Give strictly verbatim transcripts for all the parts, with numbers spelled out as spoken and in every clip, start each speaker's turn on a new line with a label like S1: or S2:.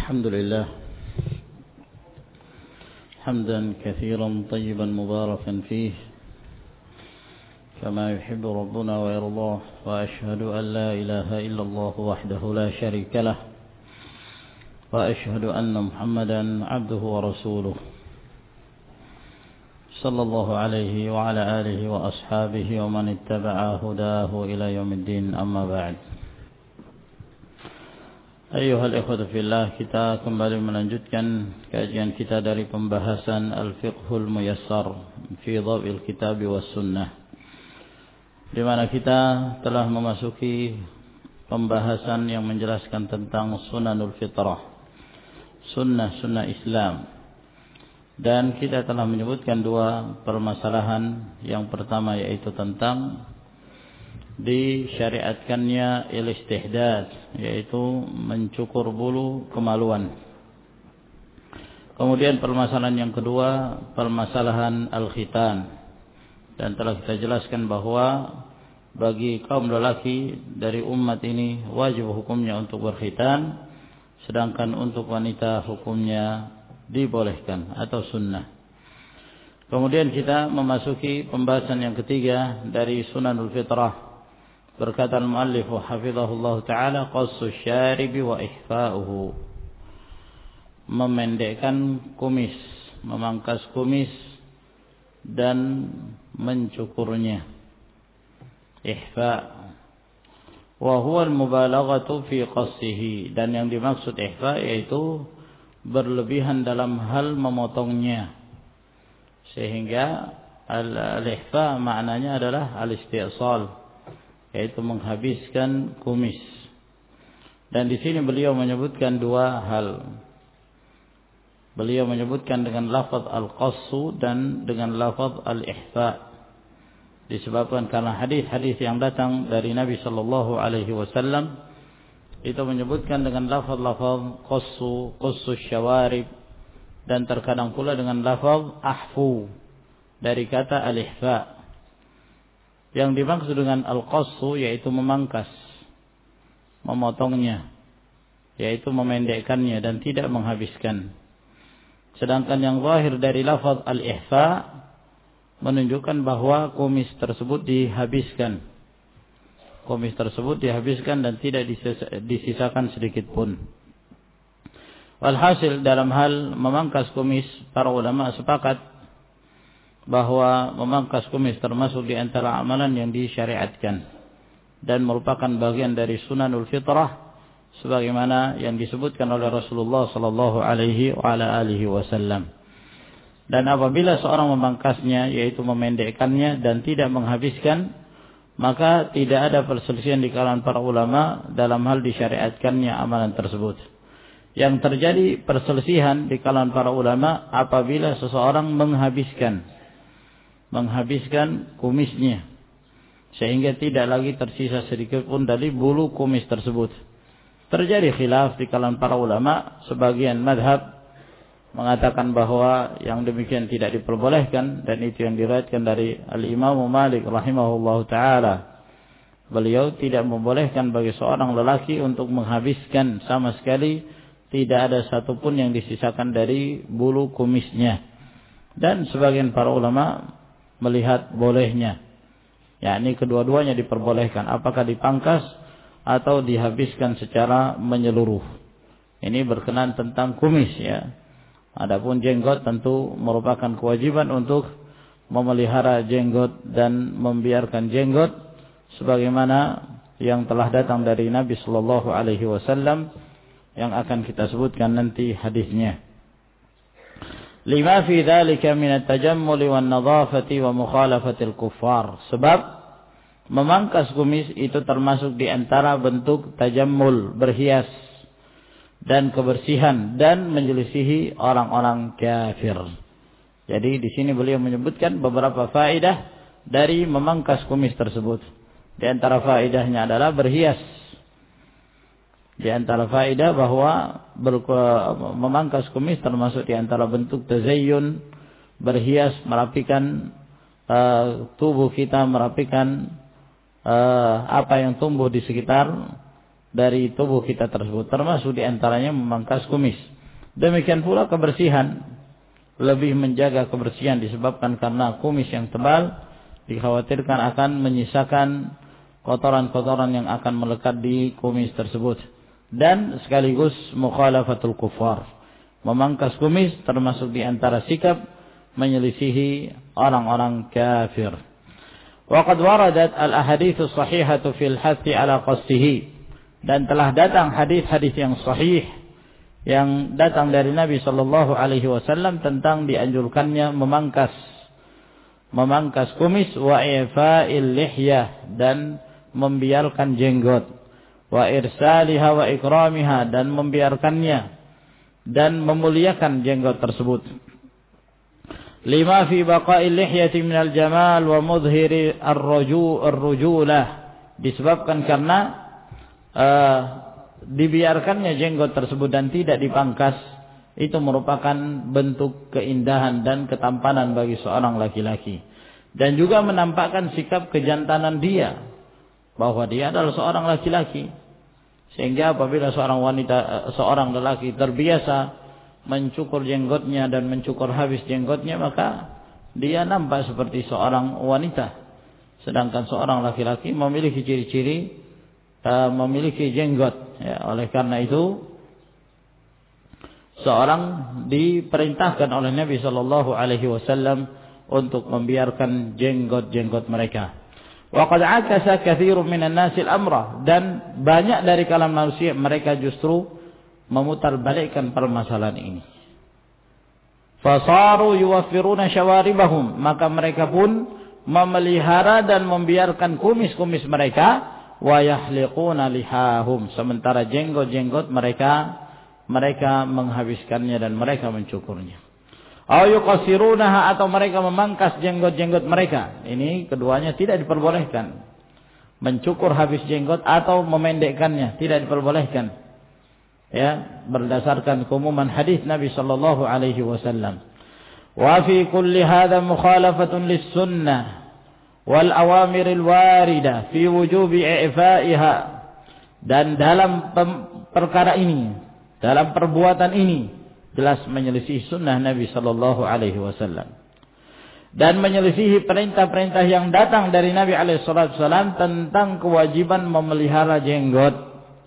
S1: الحمد لله حمدا كثيرا طيبا مباركا فيه كما يحب ربنا ويرضاه وأشهد أن لا إله إلا الله وحده لا شريك له وأشهد أن محمدا عبده ورسوله صلى الله عليه وعلى آله وأصحابه ومن اتبع هداه إلى يوم الدين أما بعد. Ayuhal ikhwatu fillah, kita kembali melanjutkan kajian kita dari pembahasan Al-Fiqhul Muyassar fi Dhaw'il Kitab was Sunnah, di mana kita telah memasuki pembahasan yang menjelaskan tentang Sunanul Fitrah, sunnah-sunnah Islam. Dan kita telah menyebutkan dua permasalahan. Yang pertama yaitu tentang disyariatkannya al-istihdad, yaitu mencukur bulu kemaluan. Kemudian permasalahan yang kedua, permasalahan al-khitan. Dan telah kita jelaskan bahwa bagi kaum lelaki dari umat ini wajib hukumnya untuk berkhitan, sedangkan untuk wanita hukumnya dibolehkan atau sunnah. Kemudian kita memasuki pembahasan yang ketiga dari Sunanul Fitrah. Berkata al-muallif hafizahullah ta'ala, qassu syaribi wa ihfa'uhu, memendekkan kumis, memangkas kumis dan mencukurnya. Ihfa' wa huwa al-mubalaghatu fi qassihi, dan yang dimaksud ihfa' yaitu berlebihan dalam hal memotongnya. Sehingga al-ihfa' maknanya adalah al-isti'sal, yaitu menghabiskan kumis. Dan di sini beliau menyebutkan dua hal. Beliau menyebutkan dengan lafaz al-qassu dan dengan lafaz al-ihfa. Disebabkan karena hadis-hadis yang datang dari Nabi sallallahu alaihi wasallam itu menyebutkan dengan lafaz-lafaz qassu, qassu syawarib, dan terkadang pula dengan lafaz ahfu dari kata al-ihfa. Yang dimaksud dengan al-qassu yaitu memangkas, memotongnya, yaitu memendekkannya dan tidak menghabiskan. Sedangkan yang zahir dari lafaz al-ihfa menunjukkan bahwa kumis tersebut dihabiskan. Kumis tersebut dihabiskan dan tidak disisakan sedikit pun. Walhasil dalam hal memangkas kumis, para ulama sepakat bahwa memangkas kumis termasuk di antara amalan yang disyariatkan dan merupakan bagian dari Sunanul Fitrah sebagaimana yang disebutkan oleh Rasulullah sallallahu alaihi wa ala alihi wasallam. Dan apabila seorang memangkasnya, yaitu memendekkannya dan tidak menghabiskan, maka tidak ada perselisihan di kalangan para ulama dalam hal disyariatkannya amalan tersebut. Yang terjadi perselisihan di kalangan para ulama apabila seseorang menghabiskan menghabiskan kumisnya sehingga tidak lagi tersisa sedikit pun dari bulu kumis tersebut. Terjadi khilaf di kalangan para ulama. Sebagian madhab mengatakan bahwa yang demikian tidak diperbolehkan, dan itu yang diriwayatkan dari Al-Imam Malik rahimahullahu taala. Beliau tidak membolehkan bagi seorang lelaki untuk menghabiskan sama sekali, tidak ada satupun yang disisakan dari bulu kumisnya. Dan sebagian para ulama melihat bolehnya, yakni kedua-duanya diperbolehkan, apakah dipangkas atau dihabiskan secara menyeluruh. Ini berkenaan tentang kumis, ya. Adapun jenggot tentu merupakan kewajiban untuk memelihara jenggot dan membiarkan jenggot sebagaimana yang telah datang dari Nabi sallallahu alaihi wasallam yang akan kita sebutkan nanti hadisnya. Lima fi dzalika min at-tajammul wan nadhafati wa mukhalafati al-kuffar. Sebab memangkas kumis itu termasuk di antara bentuk tajammul, berhias, dan kebersihan, dan menyelisihi orang-orang kafir. Jadi di sini beliau menyebutkan beberapa faedah dari memangkas kumis tersebut. Di antara faedahnya adalah berhias. Di antara faedah bahwa memangkas kumis termasuk di antara bentuk tazayyun, berhias, merapikan uh, tubuh kita, merapikan uh, apa yang tumbuh di sekitar dari tubuh kita tersebut, termasuk di antaranya memangkas kumis. Demikian pula kebersihan, lebih menjaga kebersihan disebabkan karena kumis yang tebal dikhawatirkan akan menyisakan kotoran-kotoran yang akan melekat di kumis tersebut. Dan sekaligus mukhalafatul kufar, memangkas kumis termasuk di antara sikap menyelisihi orang-orang kafir. Wa qad waradat al-ahaditsus sahihatu fil hathi ala qasdihi, dan telah datang hadis-hadis yang sahih yang datang dari Nabi sallallahu alaihi wasallam tentang dianjurkannya memangkas memangkas kumis, wa ifa'il lihyah, dan membiarkan jenggot, wa irsaliha wa ikramiha, dan membiarkannya dan memuliakan jenggot tersebut. Lima fi baqa'il lihyati minal jamal wa mudhhiri ar-ruju' ar-rujulah, disebabkan karena uh, dibiarkannya jenggot tersebut dan tidak dipangkas itu merupakan bentuk keindahan dan ketampanan bagi seorang laki-laki, dan juga menampakkan sikap kejantanan dia, bahwa dia adalah seorang laki-laki. Sehingga apabila seorang wanita, seorang lelaki terbiasa mencukur jenggotnya dan mencukur habis jenggotnya, maka dia nampak seperti seorang wanita. Sedangkan seorang laki-laki memiliki ciri-ciri uh, memiliki jenggot. Ya, oleh karena itu seorang diperintahkan oleh Nabi sallallahu alaihi wasallam untuk membiarkan jenggot-jenggot mereka. Wa qad akasa katsirun minan nasil amra, dan banyak dari kalangan manusia mereka justru memutarbalikkan permasalahan ini. Fasaru yuwaffiruna syawaribahum, maka mereka pun memelihara dan membiarkan kumis-kumis mereka, wa yahliquna lihahum, sementara jenggot-jenggot mereka mereka menghabiskannya dan mereka mencukurnya. Aw yuqassirunaha, atau mereka memangkas jenggot-jenggot mereka. Ini keduanya tidak diperbolehkan. Mencukur habis jenggot atau memendekkannya tidak diperbolehkan. Ya, berdasarkan keumuman hadis Nabi sallallahu alaihi wasallam. Wa fi kulli hadha mukhalafatun lis-sunnah wal awamiril warida fi wujubi i'fa'iha, dan dalam perkara ini, dalam perbuatan ini jelas menyelisih sunnah Nabi sallallahu alaihi wasallam dan menyelisihi perintah-perintah yang datang dari Nabi alaihi wasallam tentang kewajiban memelihara jenggot.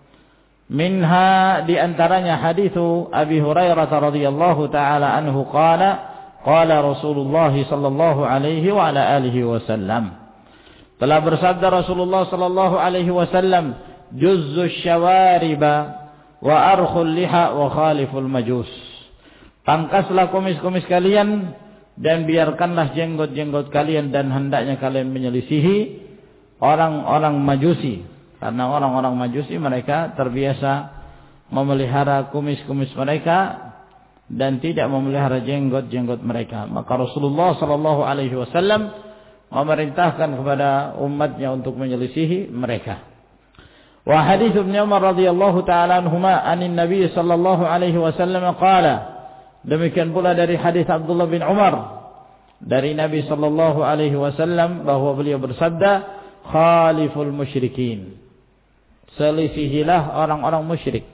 S1: Minha, di antaranya hadithu Abi Hurairah radhiyallahu taala anhu qala qala Rasulullah sallallahu alaihi wa ala alihi wasallam, telah bersabda Rasulullah sallallahu alaihi wasallam, juzzu syawariba wa arkhul liha wa khaliful majus, pangkaslah kumis-kumis kalian dan biarkanlah jenggot-jenggot kalian, dan hendaknya kalian menyelisihi orang-orang majusi, karena orang-orang majusi mereka terbiasa memelihara kumis-kumis mereka dan tidak memelihara jenggot-jenggot mereka. Maka Rasulullah sallallahu alaihi wasallam memerintahkan kepada umatnya untuk menyelisihi mereka. Wa hadits Ibnu Umar radhiyallahu taala anhuma anin Nabi sallallahu alaihi wasallam qala, demikian pula dari hadis Abdullah bin Umar dari Nabi sallallahu alaihi wasallam bahwa beliau bersabda, khaliful musyrikin, selisihilah orang-orang musyrik,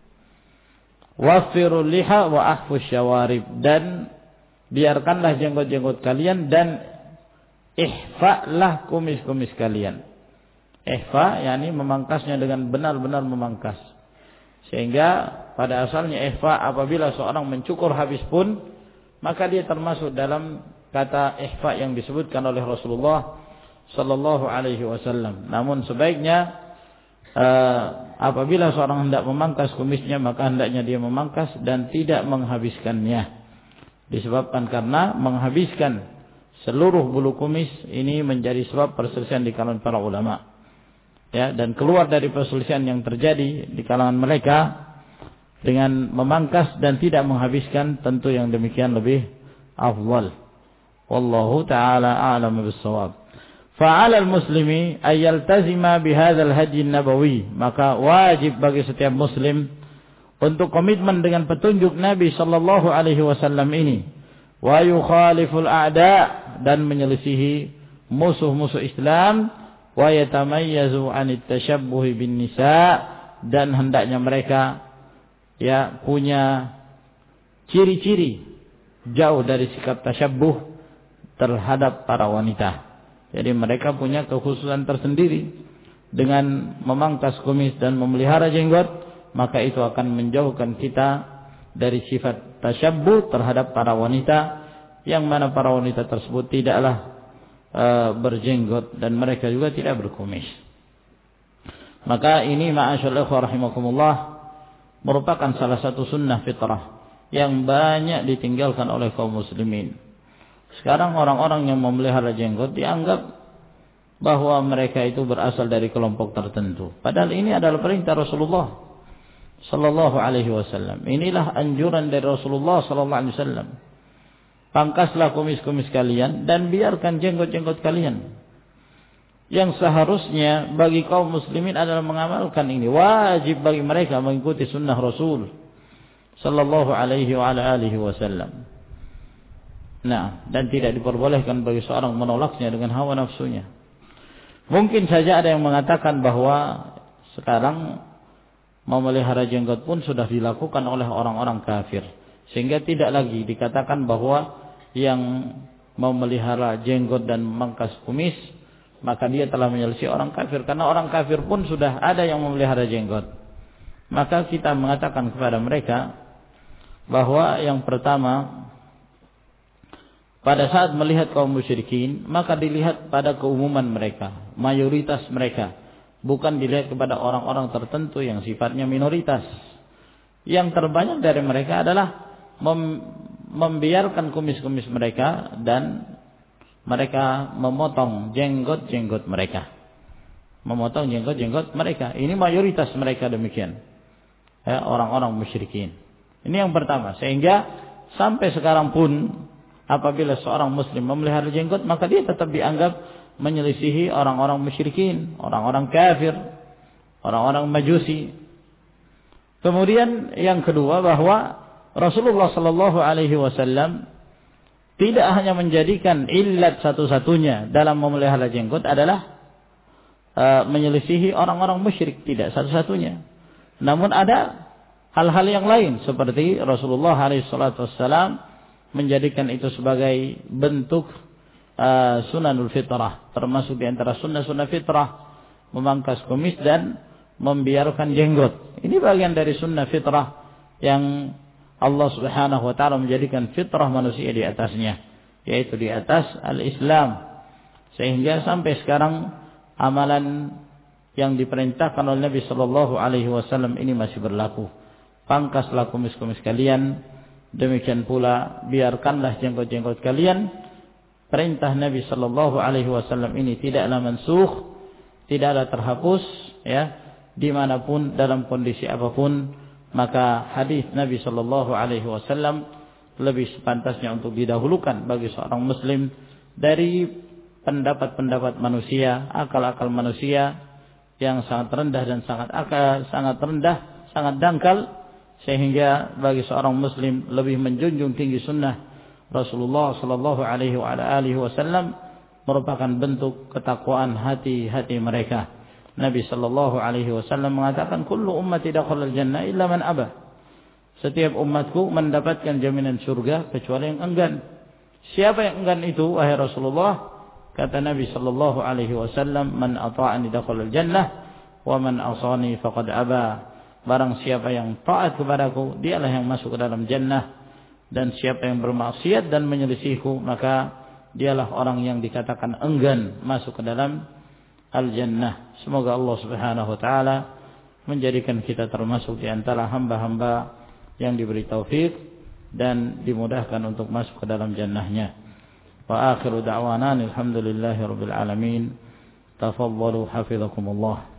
S1: waffirul liha wa ahfus syawarib, dan biarkanlah jenggot-jenggot kalian dan ihfa'lah kumis-kumis kalian. Ihfa yakni memangkasnya dengan benar-benar memangkas. Sehingga pada asalnya ihfa apabila seorang mencukur habis pun, maka dia termasuk dalam kata ihfa yang disebutkan oleh Rasulullah sallallahu alaihi wasallam. Namun sebaiknya Uh, apabila seorang hendak memangkas kumisnya, maka hendaknya dia memangkas dan tidak menghabiskannya. Disebabkan karena menghabiskan seluruh bulu kumis ini menjadi sebab perselisihan di kalangan para ulama. Ya, dan keluar dari perselisihan yang terjadi di kalangan mereka dengan memangkas dan tidak menghabiskan, tentu yang demikian lebih afdal. Wallahu taala a'lamu bis-shawab. Fa'alal muslimi ayyaltazima bihadzal hadi nabawi, maka wajib bagi setiap muslim untuk komitmen dengan petunjuk Nabi sallallahu alaihi wasallam ini, wa yukhaliful a'da, dan menyelisihi musuh-musuh Islam, wa yatamayyazu 'anit tashabbuhi bin nisa, dan hendaknya mereka ya punya ciri-ciri jauh dari sikap tasyabbuh terhadap para wanita. Jadi mereka punya kekhususan tersendiri dengan memangkas kumis dan memelihara jenggot, maka itu akan menjauhkan kita dari sifat tasyabbuh terhadap para wanita, yang mana para wanita tersebut tidaklah uh, berjenggot dan mereka juga tidak berkumis. Maka ini ma'asyarul ikhwah rahimakumullah merupakan salah satu sunnah fitrah yang banyak ditinggalkan oleh kaum muslimin. Sekarang orang-orang yang memelihara jenggot dianggap bahwa mereka itu berasal dari kelompok tertentu. Padahal ini adalah perintah Rasulullah sallallahu alaihi wasallam. Inilah anjuran dari Rasulullah sallallahu alaihi wasallam. Pangkaslah kumis-kumis kalian dan biarkan jenggot-jenggot kalian. Yang seharusnya bagi kaum muslimin adalah mengamalkan ini. Wajib bagi mereka mengikuti sunnah Rasul sallallahu alaihi wa ala alihi wasallam. Nah, dan tidak diperbolehkan bagi seorang menolaknya dengan hawa nafsunya. Mungkin saja ada yang mengatakan bahwa sekarang memelihara jenggot pun sudah dilakukan oleh orang-orang kafir, sehingga tidak lagi dikatakan bahwa yang memelihara jenggot dan memangkas kumis maka dia telah menyelisih orang kafir, karena orang kafir pun sudah ada yang memelihara jenggot. Maka kita mengatakan kepada mereka bahwa yang pertama, pada saat melihat kaum musyrikin, maka dilihat pada keumuman mereka, mayoritas mereka, bukan dilihat kepada orang-orang tertentu yang sifatnya minoritas. Yang terbanyak dari mereka adalah mem membiarkan kumis-kumis mereka dan mereka memotong jenggot-jenggot mereka. Memotong jenggot-jenggot mereka. Ini mayoritas mereka demikian. Ya, orang-orang musyrikin. Ini yang pertama. Sehingga sampai sekarang pun apabila seorang muslim memelihara jenggot, maka dia tetap dianggap menyelisihi orang-orang musyrikin, orang-orang kafir, orang-orang majusi. Kemudian yang kedua, bahwa Rasulullah sallallahu alaihi wasallam tidak hanya menjadikan illat satu-satunya dalam memelihara jenggot adalah uh, menyelisihi orang-orang musyrik, tidak satu-satunya. Namun ada hal-hal yang lain, seperti Rasulullah alaihi wasallam menjadikan itu sebagai bentuk uh, sunanul fitrah, termasuk di antara sunnah-sunnah fitrah memangkas kumis dan membiarkan jenggot. Ini bagian dari sunnah fitrah yang Allah Subhanahu wa taala menjadikan fitrah manusia di atasnya, yaitu di atas al-Islam. Sehingga sampai sekarang amalan yang diperintahkan oleh Nabi sallallahu alaihi wasallam ini masih berlaku. Pangkaslah kumis-kumis kalian, demikian pula biarkanlah jenggot-jenggot kalian. Perintah Nabi sallallahu alaihi wasallam ini tidaklah mansukh, tidaklah terhapus, ya, dimanapun dalam kondisi apapun. Maka hadis Nabi sallallahu alaihi wasallam lebih sepantasnya untuk didahulukan bagi seorang muslim dari pendapat-pendapat manusia, akal-akal manusia yang sangat rendah dan sangat akal, sangat rendah, sangat dangkal, sehingga bagi seorang muslim lebih menjunjung tinggi sunnah Rasulullah sallallahu alaihi wasallam merupakan bentuk ketakwaan hati-hati mereka. Nabi sallallahu alaihi wasallam mengatakan, kullu ummati dakhalal jannah illa man aba. Setiap umatku mendapatkan jaminan surga kecuali yang enggan. Siapa yang enggan itu, wahai Rasulullah? Kata Nabi sallallahu alaihi wasallam, man ata'ani dakhalal jannah wa man asani faqad aba. Barang siapa yang taat kepadaku, dialah yang masuk ke dalam jannah, dan siapa yang bermaksiat dan menyelisihku, maka dialah orang yang dikatakan enggan masuk ke dalam al-jannah. Semoga Allah Subhanahu wa taala menjadikan kita termasuk di antara hamba-hamba yang diberi taufik dan dimudahkan untuk masuk ke dalam jannahnya. Wa akhiru da'wana alhamdulillahi rabbil alamin. Tafadhalu hafizakumullah.